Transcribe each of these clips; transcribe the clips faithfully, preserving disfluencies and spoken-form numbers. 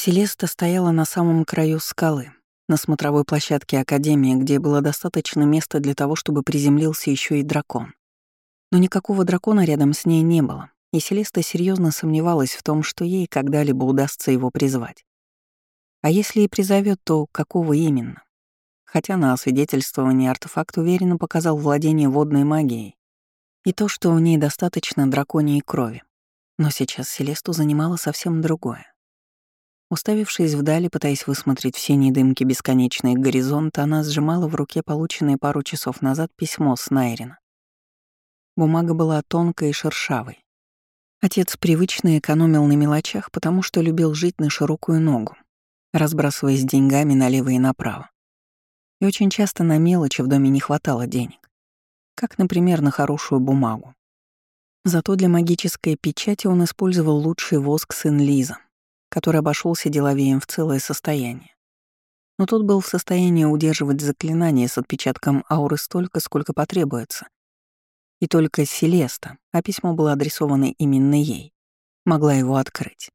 Селеста стояла на самом краю скалы, на смотровой площадке Академии, где было достаточно места для того, чтобы приземлился еще и дракон. Но никакого дракона рядом с ней не было, и Селеста серьезно сомневалась в том, что ей когда-либо удастся его призвать. А если и призовет, то какого именно? Хотя на освидетельствовании артефакт уверенно показал владение водной магией и то, что в ней достаточно драконьей крови. Но сейчас Селесту занимало совсем другое. Уставившись вдали, пытаясь высмотреть в синей дымке бесконечный горизонт, она сжимала в руке полученное пару часов назад письмо с Найрина. Бумага была тонкой и шершавой. Отец привычно экономил на мелочах, потому что любил жить на широкую ногу, разбрасываясь деньгами налево и направо. И очень часто на мелочи в доме не хватало денег. Как, например, на хорошую бумагу. Зато для магической печати он использовал лучший воск сын Лиза, который обошелся деловеем в целое состояние. Но тот был в состоянии удерживать заклинание с отпечатком ауры столько, сколько потребуется. И только Селеста, а письмо было адресовано именно ей, могла его открыть.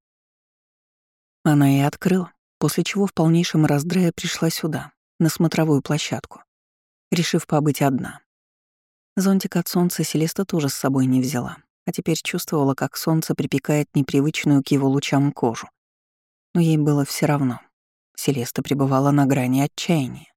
Она и открыла, после чего в полнейшем раздрае пришла сюда, на смотровую площадку, решив побыть одна. Зонтик от солнца Селеста тоже с собой не взяла, а теперь чувствовала, как солнце припекает непривычную к его лучам кожу. Но ей было все равно. Селеста пребывала на грани отчаяния.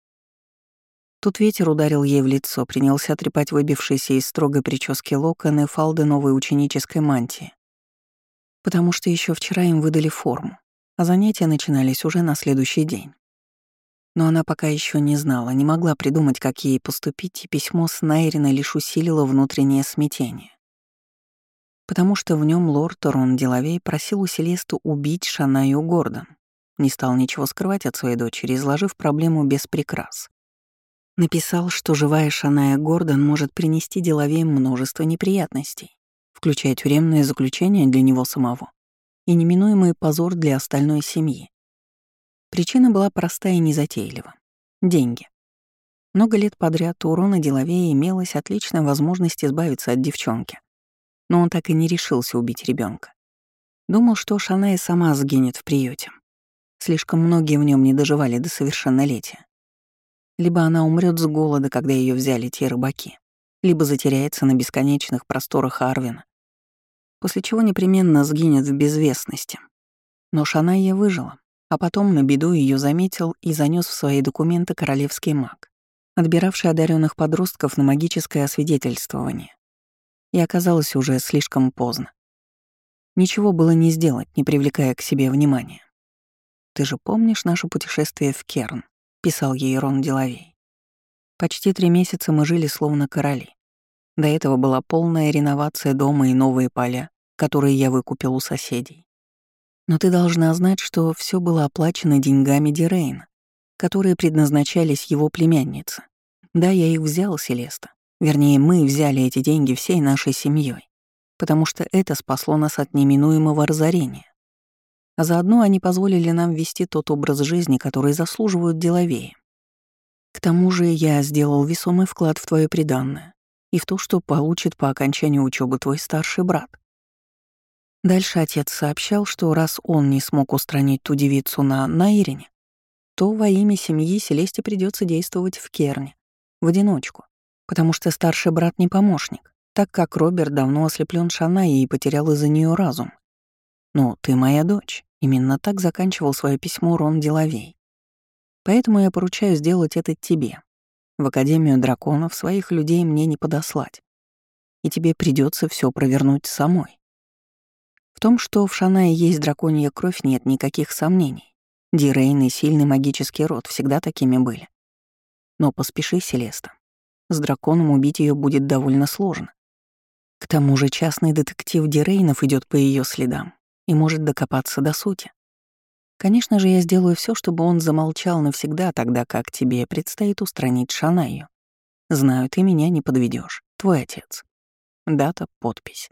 Тут ветер ударил ей в лицо, принялся трепать выбившиеся из строгой прически локоны фалды новой ученической мантии. Потому что еще вчера им выдали форму, а занятия начинались уже на следующий день. Но она пока еще не знала, не могла придумать, как ей поступить, и письмо с Найрина лишь усилило внутреннее смятение. Потому что в нем лорд Рон Делавей просил у Селесты убить Шанаю Гордон. Не стал ничего скрывать от своей дочери, изложив проблему без прикрас. Написал, что живая Шаная Гордон может принести Делавеям множество неприятностей, включая тюремное заключение для него самого и неминуемый позор для остальной семьи. Причина была простая и незатейлива — деньги. Много лет подряд у Рона Делавея имелась отличная возможность избавиться от девчонки. Но он так и не решился убить ребенка. Думал, что Шаная сама сгинет в приюте. Слишком многие в нем не доживали до совершеннолетия. Либо она умрет с голода, когда ее взяли те рыбаки, либо затеряется на бесконечных просторах Арвина, после чего непременно сгинет в безвестности. Но Шаная выжила, а потом на беду ее заметил и занес в свои документы королевский маг, отбиравший одаренных подростков на магическое освидетельствование. И оказалось уже слишком поздно. Ничего было не сделать, не привлекая к себе внимания. «Ты же помнишь наше путешествие в Керн?» — писал ей Рон Делавей. «Почти три месяца мы жили словно короли. До этого была полная реновация дома и новые поля, которые я выкупил у соседей. Но ты должна знать, что все было оплачено деньгами Дирейна, которые предназначались его племяннице. Да, я их взял, Селеста. Вернее, мы взяли эти деньги всей нашей семьей, потому что это спасло нас от неминуемого разорения. А заодно они позволили нам вести тот образ жизни, который заслуживают деловее. К тому же я сделал весомый вклад в твое приданное и в то, что получит по окончанию учебы твой старший брат». Дальше отец сообщал, что раз он не смог устранить ту девицу на Найрине, то во имя семьи Селесте придется действовать в Керне, в одиночку, потому что старший брат не помощник, так как Роберт давно ослеплен Шанаей и потерял из-за нее разум. «Ну, ты моя дочь», — именно так заканчивал свое письмо Рон Делавей. «Поэтому я поручаю сделать это тебе. В Академию драконов своих людей мне не подослать, и тебе придется все провернуть самой». В том, что в Шанае есть драконья кровь, нет никаких сомнений. Дирейн и сильный магический род всегда такими были. Но поспеши, Селеста. С драконом убить ее будет довольно сложно. К тому же частный детектив Дирейнов идет по ее следам и может докопаться до сути. Конечно же, я сделаю все, чтобы он замолчал навсегда, тогда как тебе предстоит устранить Шанаю. Знаю, ты меня не подведешь. Твой отец. Дата, подпись.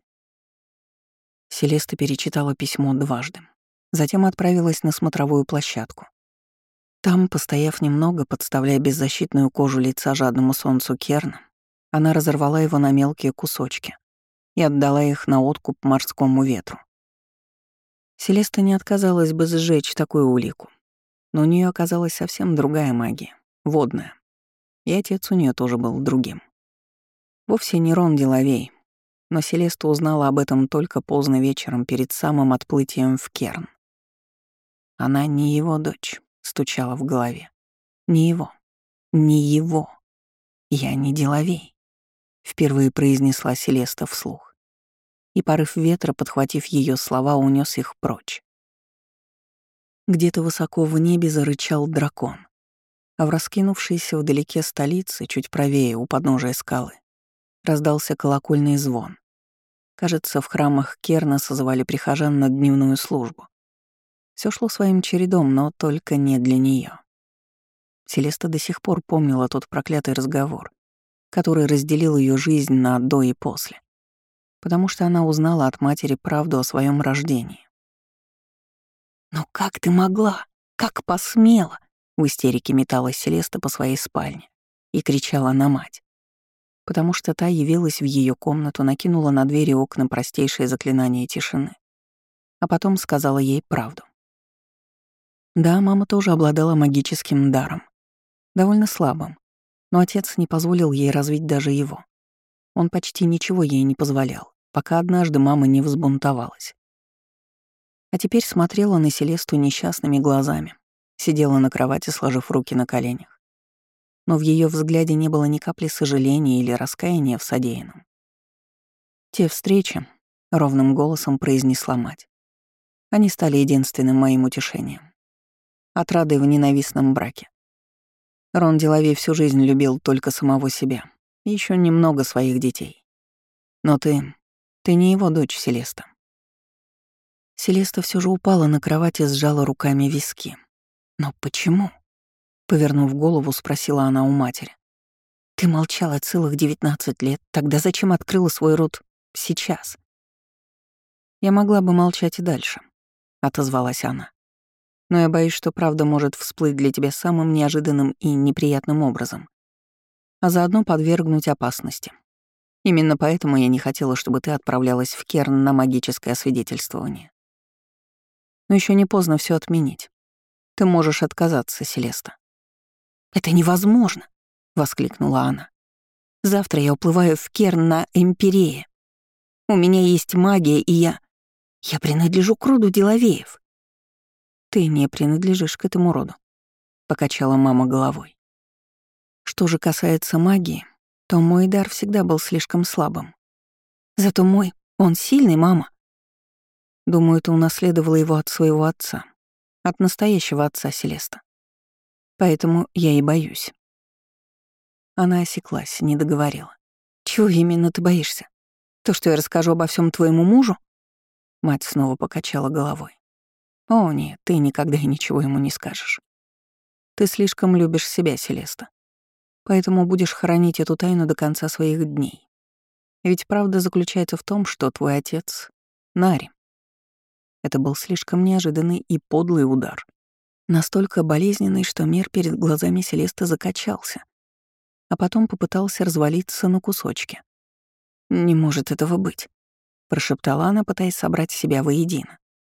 Селеста перечитала письмо дважды. Затем отправилась на смотровую площадку. Там, постояв немного, подставляя беззащитную кожу лица жадному солнцу Керна, она разорвала его на мелкие кусочки и отдала их на откуп морскому ветру. Селеста не отказалась бы сжечь такую улику, но у нее оказалась совсем другая магия, водная. И отец у нее тоже был другим. Вовсе не Рон Делавей, но Селеста узнала об этом только поздно вечером перед самым отплытием в Керн. Она не его дочь, стучала в голове. Не его. Не его. Я не Делавей, впервые произнесла Селеста вслух. И порыв ветра, подхватив ее слова, унес их прочь. Где-то высоко в небе зарычал дракон, а в раскинувшейся вдалеке столице, чуть правее у подножия скалы, раздался колокольный звон. Кажется, в храмах Керна созывали прихожан на дневную службу. Все шло своим чередом, но только не для нее. Селеста до сих пор помнила тот проклятый разговор, который разделил ее жизнь на «до» и «после», потому что она узнала от матери правду о своем рождении. «Но как ты могла? Как посмела?» В истерике металась Селеста по своей спальне и кричала на мать, потому что та явилась в ее комнату, накинула на двери и окна простейшее заклинание тишины, а потом сказала ей правду. Да, мама тоже обладала магическим даром, довольно слабым, но отец не позволил ей развить даже его. Он почти ничего ей не позволял, пока однажды мама не взбунтовалась. А теперь смотрела на Селесту несчастными глазами, сидела на кровати, сложив руки на коленях. Но в ее взгляде не было ни капли сожаления или раскаяния в содеянном. «Те встречи», — ровным голосом произнесла мать, — «они стали единственным моим утешением. Отрадой в ненавистном браке. Рон Делавей всю жизнь любил только самого себя, и еще немного своих детей. Но ты... ты не его дочь, Селеста». Селеста все же упала на кровать и сжала руками виски. «Но почему?» — повернув голову, спросила она у матери. «Ты молчала целых девятнадцать лет, тогда зачем открыла свой рот сейчас?» «Я могла бы молчать и дальше», — отозвалась она. «Но я боюсь, что правда может всплыть для тебя самым неожиданным и неприятным образом, а заодно подвергнуть опасности. Именно поэтому я не хотела, чтобы ты отправлялась в Керн на магическое освидетельствование. Но еще не поздно все отменить. Ты можешь отказаться, Селеста». «Это невозможно!» — воскликнула она. «Завтра я уплываю в Керн на Эмпирее. У меня есть магия, и я... Я принадлежу к роду Делавеев». «Ты не принадлежишь к этому роду», — покачала мама головой. «Что же касается магии, то мой дар всегда был слишком слабым. Зато мой, он сильный, мама. Думаю, ты унаследовала его от своего отца, от настоящего отца Селеста. Поэтому я и боюсь». Она осеклась, не договорила. «Чего именно ты боишься? То, что я расскажу обо всем твоему мужу?» Мать снова покачала головой. «О, нет, ты никогда и ничего ему не скажешь. Ты слишком любишь себя, Селеста. Поэтому будешь хранить эту тайну до конца своих дней. Ведь правда заключается в том, что твой отец — Нари». Это был слишком неожиданный и подлый удар. Настолько болезненный, что мир перед глазами Селесты закачался, а потом попытался развалиться на кусочки. «Не может этого быть», — прошептала она, пытаясь собрать себя воедино.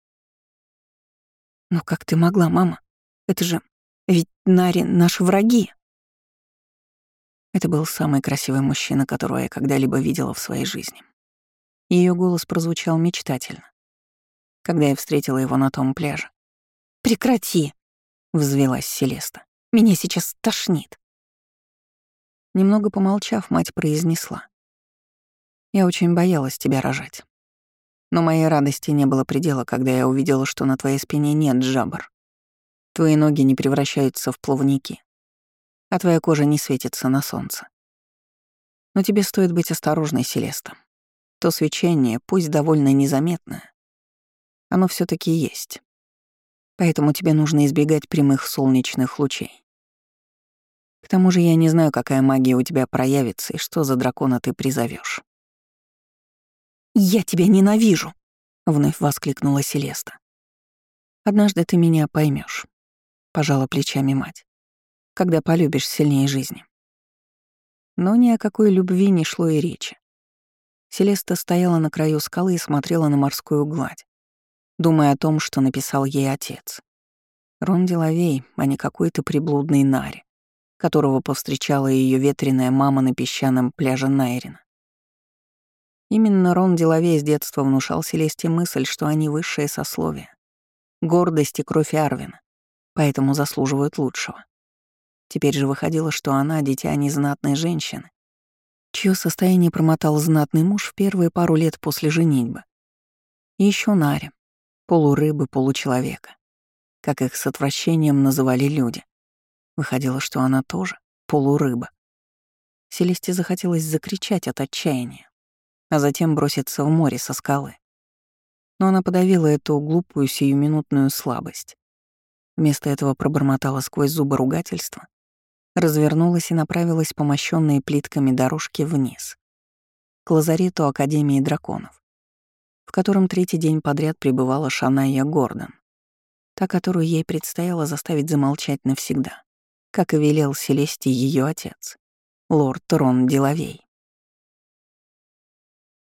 «Но как ты могла, мама? Это же... Ведь Нари — наши враги!» Это был самый красивый мужчина, которого я когда-либо видела в своей жизни. Ее голос прозвучал мечтательно, когда я встретила его на том пляже. «Прекрати!» — взвилась Селеста. «Меня сейчас тошнит!» Немного помолчав, мать произнесла. «Я очень боялась тебя рожать. Но моей радости не было предела, когда я увидела, что на твоей спине нет жабр. Твои ноги не превращаются в плавники, а твоя кожа не светится на солнце. Но тебе стоит быть осторожной, Селеста. То свечение, пусть довольно незаметное, оно все таки есть. Поэтому тебе нужно избегать прямых солнечных лучей. К тому же я не знаю, какая магия у тебя проявится и что за дракона ты призовешь. «Я тебя ненавижу!» — вновь воскликнула Селеста. «Однажды ты меня поймешь, пожала плечами мать, «когда полюбишь сильнее жизни». Но ни о какой любви не шло и речи. Селеста стояла на краю скалы и смотрела на морскую гладь, думая о том, что написал ей отец. Рон Делавей, а не какой-то приблудный Нари, которого повстречала ее ветреная мама на песчаном пляже Найрина. Именно Рон Делавей с детства внушал Селесте мысль, что они высшее сословие, гордость и кровь Арвина, поэтому заслуживают лучшего. Теперь же выходило, что она — дитя незнатной женщины, чье состояние промотал знатный муж в первые пару лет после женитьбы. И еще Нари, полурыбы, получеловека, как их с отвращением называли люди. Выходило, что она тоже полурыба. Селесте захотелось закричать от отчаяния, а затем броситься в море со скалы. Но она подавила эту глупую сиюминутную слабость. Вместо этого пробормотала сквозь зубы ругательства, развернулась и направилась по мощенной плитками дорожке вниз, к лазарету Академии драконов, в котором третий день подряд пребывала Шаная Гордон, та, которую ей предстояло заставить замолчать навсегда, как и велел Селесте ее отец, лорд Рон Делавей.